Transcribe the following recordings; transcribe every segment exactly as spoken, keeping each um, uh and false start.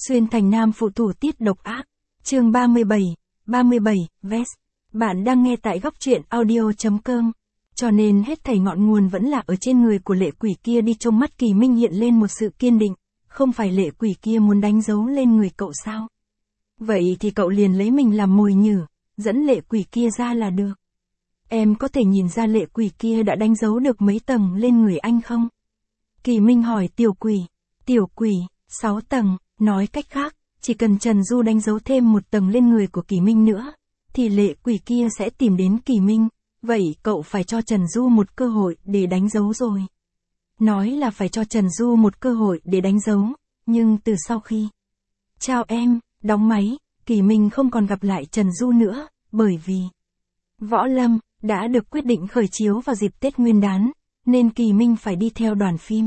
Xuyên thành nam phụ thủ tiết độc ác. Chương ba mươi bảy, ba mươi bảy, Vest. Bạn đang nghe tại góc truyện audio.com. Cho nên hết thảy ngọn nguồn vẫn là ở trên người của lệ quỷ kia đi. Trong mắt Kỳ Minh hiện lên một sự kiên định. Không phải lệ quỷ kia muốn đánh dấu lên người cậu sao? Vậy thì cậu liền lấy mình làm mồi nhử, dẫn lệ quỷ kia ra là được. Em có thể nhìn ra lệ quỷ kia đã đánh dấu được mấy tầng lên người anh không? Kỳ Minh hỏi tiểu quỷ. Tiểu quỷ, sáu tầng, nói cách khác, chỉ cần Trần Du đánh dấu thêm một tầng lên người của Kỳ Minh nữa, thì lệ quỷ kia sẽ tìm đến Kỳ Minh, vậy cậu phải cho Trần Du một cơ hội để đánh dấu rồi. Nói là phải cho Trần Du một cơ hội để đánh dấu, nhưng từ sau khi chào em, đóng máy, Kỳ Minh không còn gặp lại Trần Du nữa, bởi vì Võ Lâm đã được quyết định khởi chiếu vào dịp Tết Nguyên đán, nên Kỳ Minh phải đi theo đoàn phim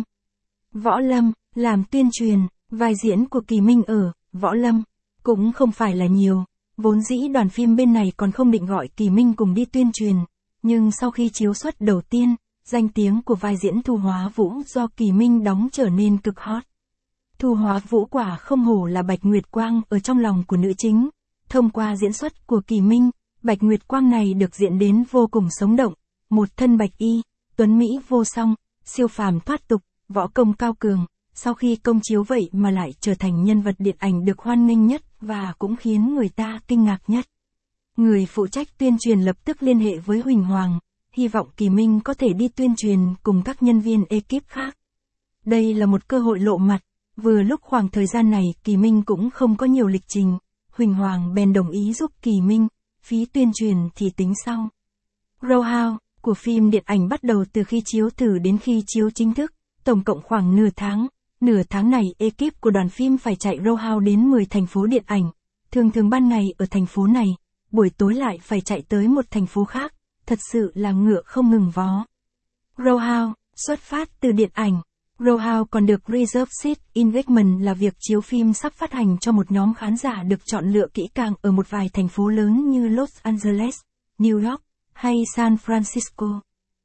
Võ Lâm, làm tuyên truyền. Vai diễn của Kỳ Minh ở Võ Lâm cũng không phải là nhiều, vốn dĩ đoàn phim bên này còn không định gọi Kỳ Minh cùng đi tuyên truyền, nhưng sau khi chiếu suất đầu tiên, danh tiếng của vai diễn Thu Hóa Vũ do Kỳ Minh đóng trở nên cực hot. Thu Hóa Vũ quả không hổ là Bạch Nguyệt Quang ở trong lòng của nữ chính. Thông qua diễn xuất của Kỳ Minh, Bạch Nguyệt Quang này được diễn đến vô cùng sống động, một thân bạch y, tuấn mỹ vô song, siêu phàm thoát tục, võ công cao cường. Sau khi công chiếu vậy mà lại trở thành nhân vật điện ảnh được hoan nghênh nhất và cũng khiến người ta kinh ngạc nhất. Người phụ trách tuyên truyền lập tức liên hệ với Huỳnh Hoàng, hy vọng Kỳ Minh có thể đi tuyên truyền cùng các nhân viên ekip khác. Đây là một cơ hội lộ mặt, vừa lúc khoảng thời gian này Kỳ Minh cũng không có nhiều lịch trình, Huỳnh Hoàng bèn đồng ý giúp Kỳ Minh, phí tuyên truyền thì tính sau. Roadhouse của phim điện ảnh bắt đầu từ khi chiếu thử đến khi chiếu chính thức, tổng cộng khoảng nửa tháng. Nửa tháng này ekip của đoàn phim phải chạy roadhouse đến mười thành phố điện ảnh, thường thường ban ngày ở thành phố này, buổi tối lại phải chạy tới một thành phố khác, thật sự là ngựa không ngừng vó. Roadhouse, xuất phát từ điện ảnh, roadhouse còn được reserve seat engagement là việc chiếu phim sắp phát hành cho một nhóm khán giả được chọn lựa kỹ càng ở một vài thành phố lớn như Los Angeles, New York hay San Francisco.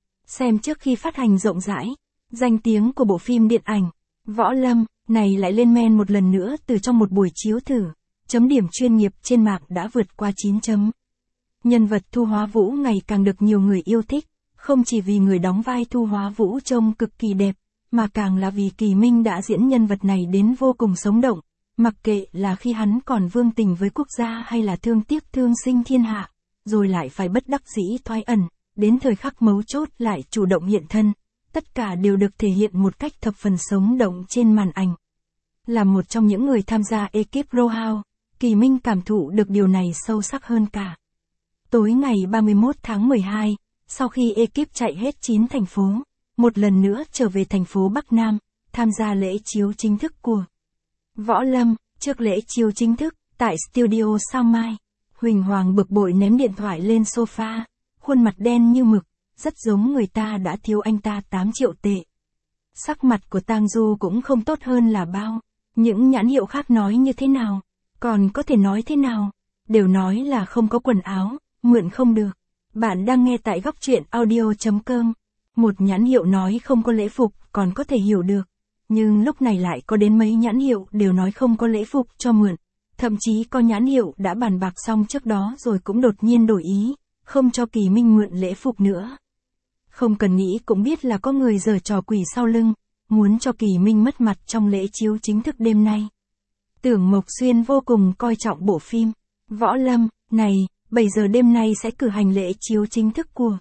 Xem trước khi phát hành rộng rãi, danh tiếng của bộ phim điện ảnh Võ Lâm này lại lên men một lần nữa từ trong một buổi chiếu thử, chấm điểm chuyên nghiệp trên mạng đã vượt qua chín chấm. Nhân vật Thu Hóa Vũ ngày càng được nhiều người yêu thích, không chỉ vì người đóng vai Thu Hóa Vũ trông cực kỳ đẹp, mà càng là vì Kỳ Minh đã diễn nhân vật này đến vô cùng sống động, mặc kệ là khi hắn còn vương tình với quốc gia hay là thương tiếc thương sinh thiên hạ, rồi lại phải bất đắc dĩ thoái ẩn, đến thời khắc mấu chốt lại chủ động hiện thân. Tất cả đều được thể hiện một cách thập phần sống động trên màn ảnh. Là một trong những người tham gia ekip Roadhouse, Kỳ Minh cảm thụ được điều này sâu sắc hơn cả. Tối ngày ba mươi mốt tháng mười hai, sau khi ekip chạy hết chín thành phố, một lần nữa trở về thành phố Bắc Nam, tham gia lễ chiếu chính thức của Võ Lâm. Trước lễ chiếu chính thức, tại studio Sao Mai, Huỳnh Hoàng bực bội ném điện thoại lên sofa, khuôn mặt đen như mực. Rất giống người ta đã thiếu anh ta tám triệu tệ. Sắc mặt của Tang Du cũng không tốt hơn là bao. Những nhãn hiệu khác nói như thế nào? Còn có thể nói thế nào? Đều nói là không có quần áo, mượn không được. Bạn đang nghe tại góc truyện audio.com. Một nhãn hiệu nói không có lễ phục còn có thể hiểu được. Nhưng lúc này lại có đến mấy nhãn hiệu đều nói không có lễ phục cho mượn. Thậm chí có nhãn hiệu đã bàn bạc xong trước đó rồi cũng đột nhiên đổi ý, không cho Kỳ Minh mượn lễ phục nữa. Không cần nghĩ cũng biết là có người giở trò quỷ sau lưng, muốn cho Kỳ Minh mất mặt trong lễ chiếu chính thức đêm nay. Tưởng Mộc Xuyên vô cùng coi trọng bộ phim Võ Lâm này, bảy giờ đêm nay sẽ cử hành lễ chiếu chính thức của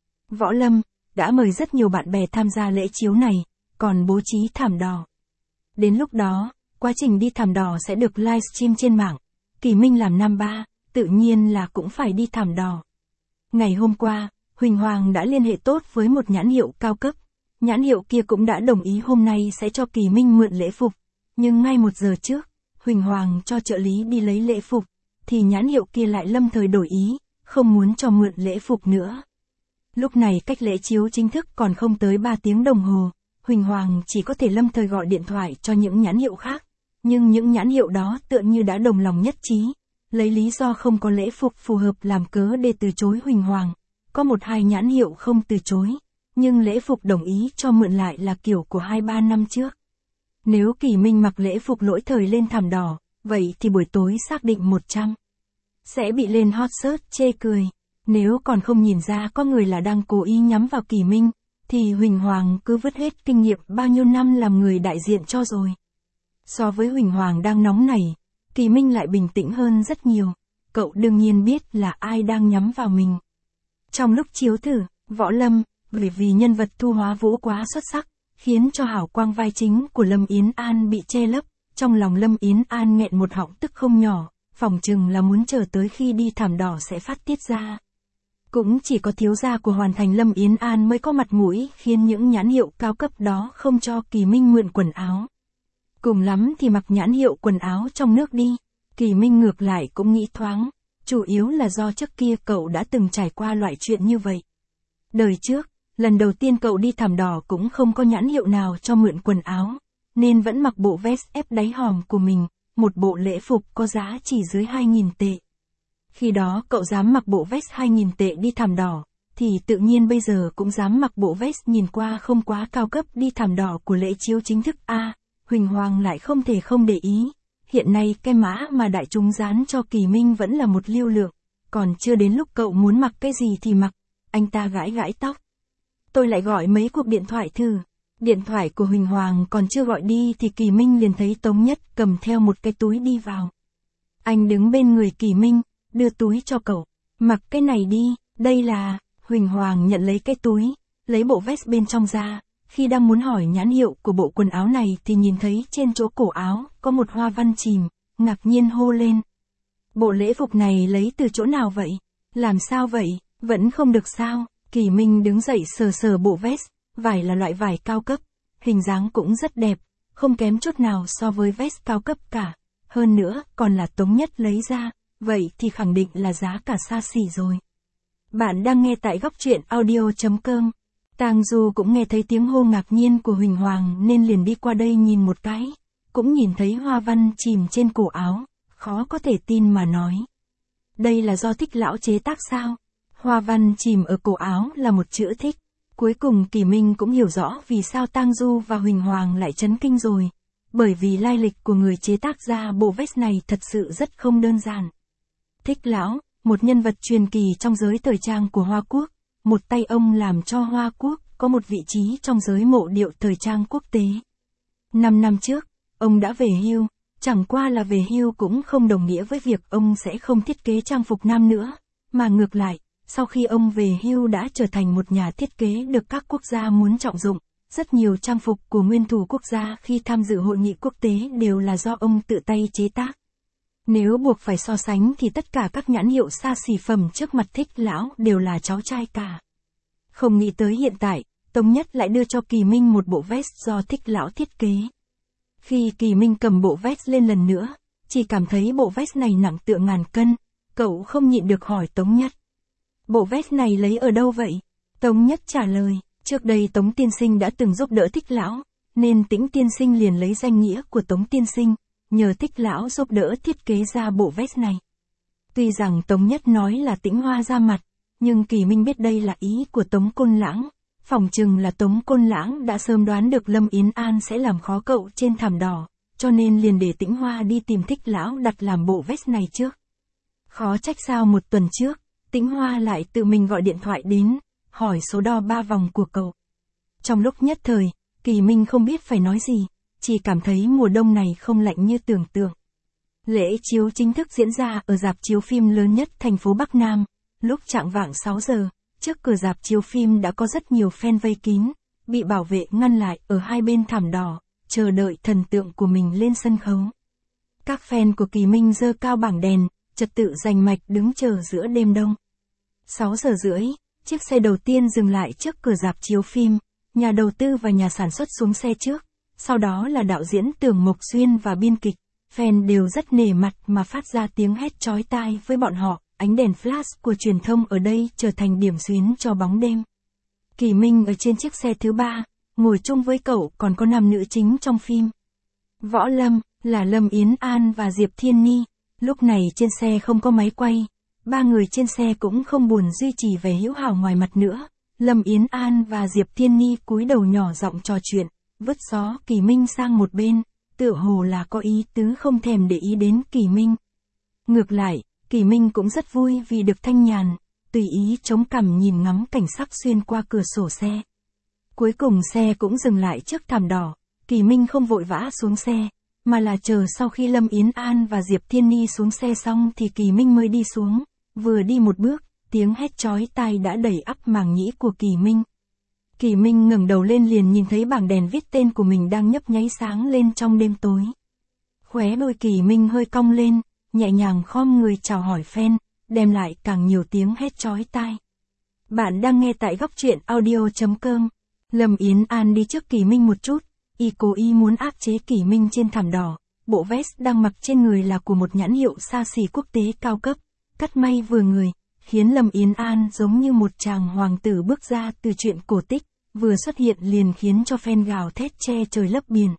Võ Lâm, đã mời rất nhiều bạn bè tham gia lễ chiếu này, còn bố trí thảm đỏ. Đến lúc đó, quá trình đi thảm đỏ sẽ được livestream trên mạng, Kỳ Minh làm nam ba, tự nhiên là cũng phải đi thảm đỏ. Ngày hôm qua, Huỳnh Hoàng đã liên hệ tốt với một nhãn hiệu cao cấp. Nhãn hiệu kia cũng đã đồng ý hôm nay sẽ cho Kỳ Minh mượn lễ phục. Nhưng ngay một giờ trước, Huỳnh Hoàng cho trợ lý đi lấy lễ phục, thì nhãn hiệu kia lại lâm thời đổi ý, không muốn cho mượn lễ phục nữa. Lúc này cách lễ chiếu chính thức còn không tới ba tiếng đồng hồ, Huỳnh Hoàng chỉ có thể lâm thời gọi điện thoại cho những nhãn hiệu khác. Nhưng những nhãn hiệu đó tựa như đã đồng lòng nhất trí, lấy lý do không có lễ phục phù hợp làm cớ để từ chối Huỳnh Hoàng. Có một hai nhãn hiệu không từ chối, nhưng lễ phục đồng ý cho mượn lại là kiểu của hai ba năm trước. Nếu Kỳ Minh mặc lễ phục lỗi thời lên thảm đỏ, vậy thì buổi tối xác định một trăm sẽ bị lên hot search chê cười. Nếu còn không nhìn ra có người là đang cố ý nhắm vào Kỳ Minh, thì Huỳnh Hoàng cứ vứt hết kinh nghiệm bao nhiêu năm làm người đại diện cho rồi. So với Huỳnh Hoàng đang nóng nảy, Kỳ Minh lại bình tĩnh hơn rất nhiều. Cậu đương nhiên biết là ai đang nhắm vào mình. Trong lúc chiếu thử, Võ Lâm, bởi vì nhân vật Thu Hóa Vũ quá xuất sắc, khiến cho hào quang vai chính của Lâm Yến An bị che lấp. Trong lòng Lâm Yến An nghẹn một họng tức không nhỏ, phỏng chừng là muốn chờ tới khi đi thảm đỏ sẽ phát tiết ra. Cũng chỉ có thiếu gia của Hoàn Thành Lâm Yến An mới có mặt mũi khiến những nhãn hiệu cao cấp đó không cho Kỳ Minh mượn quần áo. Cùng lắm thì mặc nhãn hiệu quần áo trong nước đi. Kỳ Minh ngược lại cũng nghĩ thoáng, chủ yếu là do trước kia cậu đã từng trải qua loại chuyện như vậy. Đời trước, lần đầu tiên cậu đi thảm đỏ cũng không có nhãn hiệu nào cho mượn quần áo, nên vẫn mặc bộ vest ép đáy hòm của mình, một bộ lễ phục có giá chỉ dưới hai nghìn tệ. Khi đó cậu dám mặc bộ vest hai nghìn tệ đi thảm đỏ, thì tự nhiên bây giờ cũng dám mặc bộ vest nhìn qua không quá cao cấp đi thảm đỏ của lễ chiếu chính thức a. Huỳnh Hoàng lại không thể không để ý. Hiện nay cái mã mà đại chúng dán cho Kỳ Minh vẫn là một lưu lượng, còn chưa đến lúc cậu muốn mặc cái gì thì mặc. Anh ta gãi gãi tóc. Tôi lại gọi mấy cuộc điện thoại thử. Điện thoại của Huỳnh Hoàng còn chưa gọi đi thì Kỳ Minh liền thấy Tống Nhất cầm theo một cái túi đi vào. Anh đứng bên người Kỳ Minh, đưa túi cho cậu. Mặc cái này đi, đây là... Huỳnh Hoàng nhận lấy cái túi, lấy bộ vest bên trong ra. Khi đang muốn hỏi nhãn hiệu của bộ quần áo này thì nhìn thấy trên chỗ cổ áo có một hoa văn chìm, ngạc nhiên hô lên. Bộ lễ phục này lấy từ chỗ nào vậy? Làm sao vậy? Vẫn không được sao? Kỳ Minh đứng dậy sờ sờ bộ vest, vải là loại vải cao cấp, hình dáng cũng rất đẹp, không kém chút nào so với vest cao cấp cả. Hơn nữa, còn là Tống Nhất lấy ra, vậy thì khẳng định là giá cả xa xỉ rồi. Bạn đang nghe tại góc truyện audio chấm com. Tang Du cũng nghe thấy tiếng hô ngạc nhiên của Huỳnh Hoàng nên liền đi qua đây nhìn một cái, cũng nhìn thấy hoa văn chìm trên cổ áo, khó có thể tin mà nói. Đây là do Thích lão chế tác sao? Hoa văn chìm ở cổ áo là một chữ thích. Cuối cùng Kỳ Minh cũng hiểu rõ vì sao Tang Du và Huỳnh Hoàng lại chấn kinh rồi. Bởi vì lai lịch của người chế tác ra bộ vest này thật sự rất không đơn giản. Thích lão, một nhân vật truyền kỳ trong giới thời trang của Hoa Quốc. Một tay ông làm cho Hoa Quốc có một vị trí trong giới mộ điệu thời trang quốc tế. Năm năm trước, ông đã về hưu, chẳng qua là về hưu cũng không đồng nghĩa với việc ông sẽ không thiết kế trang phục nam nữa, mà ngược lại, sau khi ông về hưu đã trở thành một nhà thiết kế được các quốc gia muốn trọng dụng. Rất nhiều trang phục của nguyên thủ quốc gia khi tham dự hội nghị quốc tế đều là do ông tự tay chế tác. Nếu buộc phải so sánh thì tất cả các nhãn hiệu xa xỉ phẩm trước mặt Thích lão đều là cháu trai cả. Không nghĩ tới hiện tại, Tống Nhất lại đưa cho Kỳ Minh một bộ vest do Thích lão thiết kế. Khi Kỳ Minh cầm bộ vest lên lần nữa, chỉ cảm thấy bộ vest này nặng tựa ngàn cân, cậu không nhịn được hỏi Tống Nhất. Bộ vest này lấy ở đâu vậy? Tống Nhất trả lời, trước đây Tống tiên sinh đã từng giúp đỡ Thích lão, nên Tĩnh tiên sinh liền lấy danh nghĩa của Tống tiên sinh, nhờ Thích lão giúp đỡ thiết kế ra bộ vest này. Tuy rằng Tống Nhất nói là Tĩnh Hoa ra mặt, nhưng Kỳ Minh biết đây là ý của Tống Côn Lãng, phỏng chừng là Tống Côn Lãng đã sớm đoán được Lâm Yến An sẽ làm khó cậu trên thảm đỏ, cho nên liền để Tĩnh Hoa đi tìm Thích lão đặt làm bộ vest này trước. Khó trách sao một tuần trước, Tĩnh Hoa lại tự mình gọi điện thoại đến, hỏi số đo ba vòng của cậu. Trong lúc nhất thời, Kỳ Minh không biết phải nói gì, chỉ cảm thấy mùa đông này không lạnh như tưởng tượng. Lễ chiếu chính thức diễn ra ở rạp chiếu phim lớn nhất thành phố Bắc Nam. Lúc chạng vạng sáu giờ, trước cửa rạp chiếu phim đã có rất nhiều fan vây kín, bị bảo vệ ngăn lại ở hai bên thảm đỏ, chờ đợi thần tượng của mình lên sân khấu. Các fan của Kỳ Minh giơ cao bảng đèn, trật tự rành mạch đứng chờ giữa đêm đông. sáu giờ rưỡi, chiếc xe đầu tiên dừng lại trước cửa rạp chiếu phim, nhà đầu tư và nhà sản xuất xuống xe trước, sau đó là đạo diễn Tưởng Mộc Xuyên và biên kịch. Fan đều rất nể mặt mà phát ra tiếng hét chói tai với bọn họ. Ánh đèn flash của truyền thông ở đây trở thành điểm xuyến cho bóng đêm. Kỳ Minh ở trên chiếc xe thứ ba, ngồi chung với cậu còn có nam nữ chính trong phim. Võ Lâm, là Lâm Yến An và Diệp Thiên Ni. Lúc này trên xe không có máy quay, ba người trên xe cũng không buồn duy trì vẻ hữu hảo ngoài mặt nữa. Lâm Yến An và Diệp Thiên Ni cúi đầu nhỏ giọng trò chuyện, vứt xó Kỳ Minh sang một bên, tựa hồ là có ý tứ không thèm để ý đến Kỳ Minh. Ngược lại, Kỳ Minh cũng rất vui vì được thanh nhàn, tùy ý chống cằm nhìn ngắm cảnh sắc xuyên qua cửa sổ xe. Cuối cùng xe cũng dừng lại trước thảm đỏ, Kỳ Minh không vội vã xuống xe, mà là chờ sau khi Lâm Yến An và Diệp Thiên Ni xuống xe xong thì Kỳ Minh mới đi xuống, vừa đi một bước, tiếng hét chói tai đã đẩy ắp màng nhĩ của Kỳ Minh. Kỳ Minh ngẩng đầu lên liền nhìn thấy bảng đèn viết tên của mình đang nhấp nháy sáng lên trong đêm tối. Khóe môi Kỳ Minh hơi cong lên, nhẹ nhàng khom người chào hỏi fan, đem lại càng nhiều tiếng hét chói tai. Bạn đang nghe tại góc truyện audio chấm com. Lâm Yến An đi trước Kỳ Minh một chút, y cố ý muốn áp chế Kỳ Minh trên thảm đỏ, bộ vest đang mặc trên người là của một nhãn hiệu xa xỉ quốc tế cao cấp, cắt may vừa người, khiến Lâm Yến An giống như một chàng hoàng tử bước ra từ truyện cổ tích, vừa xuất hiện liền khiến cho fan gào thét che trời lấp biển.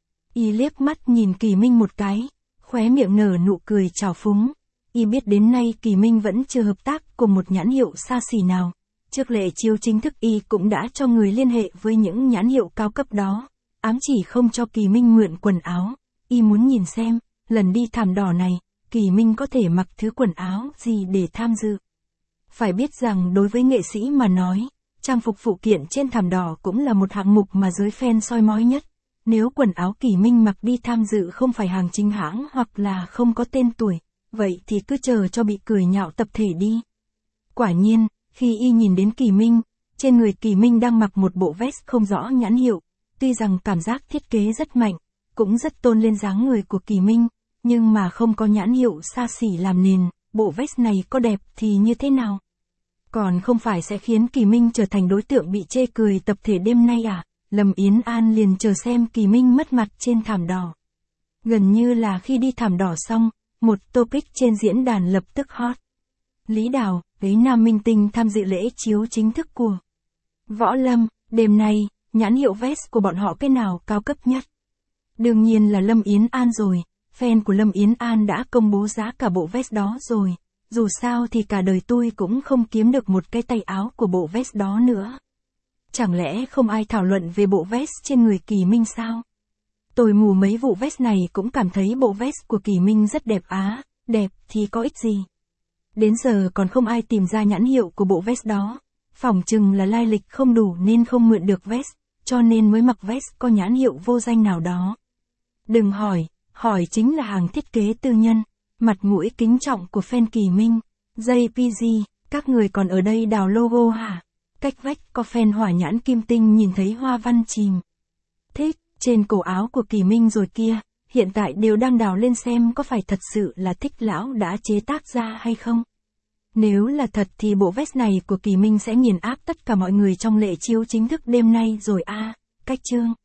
Y liếc mắt nhìn Kỳ Minh một cái, khóe miệng nở nụ cười trào phúng. Y biết đến nay Kỳ Minh vẫn chưa hợp tác cùng một nhãn hiệu xa xỉ nào. Trước lễ chiếu chính thức Y cũng đã cho người liên hệ với những nhãn hiệu cao cấp đó, ám chỉ không cho Kỳ Minh mượn quần áo. Y muốn nhìn xem, lần đi thảm đỏ này, Kỳ Minh có thể mặc thứ quần áo gì để tham dự. Phải biết rằng đối với nghệ sĩ mà nói, trang phục phụ kiện trên thảm đỏ cũng là một hạng mục mà giới fan soi mói nhất. Nếu quần áo Kỳ Minh mặc đi tham dự không phải hàng chính hãng hoặc là không có tên tuổi, vậy thì cứ chờ cho bị cười nhạo tập thể đi. Quả nhiên, khi y nhìn đến Kỳ Minh, trên người Kỳ Minh đang mặc một bộ vest không rõ nhãn hiệu, tuy rằng cảm giác thiết kế rất mạnh, cũng rất tôn lên dáng người của Kỳ Minh, nhưng mà không có nhãn hiệu xa xỉ làm nền, bộ vest này có đẹp thì như thế nào? Còn không phải sẽ khiến Kỳ Minh trở thành đối tượng bị chê cười tập thể đêm nay à? Lâm Yến An liền chờ xem Kỳ Minh mất mặt trên thảm đỏ. Gần như là khi đi thảm đỏ xong, một topic trên diễn đàn lập tức hot. Lý Đào, lấy nam minh tinh tham dự lễ chiếu chính thức của Võ Lâm, đêm nay, nhãn hiệu vest của bọn họ cái nào cao cấp nhất? Đương nhiên là Lâm Yến An rồi, fan của Lâm Yến An đã công bố giá cả bộ vest đó rồi, dù sao thì cả đời tôi cũng không kiếm được một cái tay áo của bộ vest đó nữa. Chẳng lẽ không ai thảo luận về bộ vest trên người Kỳ Minh sao? Tôi mù mấy vụ vest này cũng cảm thấy bộ vest của Kỳ Minh rất đẹp á, đẹp thì có ích gì? Đến giờ còn không ai tìm ra nhãn hiệu của bộ vest đó, phỏng chừng là lai lịch không đủ nên không mượn được vest, cho nên mới mặc vest có nhãn hiệu vô danh nào đó. Đừng hỏi, hỏi chính là hàng thiết kế tư nhân, mặt mũi kính trọng của fan Kỳ Minh. jê pê giê, các người còn ở đây đào logo hả? Cách vách có fan hỏa nhãn kim tinh nhìn thấy hoa văn chìm. Thích, trên cổ áo của Kỳ Minh rồi kia, hiện tại đều đang đào lên xem có phải thật sự là Thích lão đã chế tác ra hay không. Nếu là thật thì bộ vest này của Kỳ Minh sẽ nghiền áp tất cả mọi người trong lễ chiếu chính thức đêm nay rồi a. À, cách chương.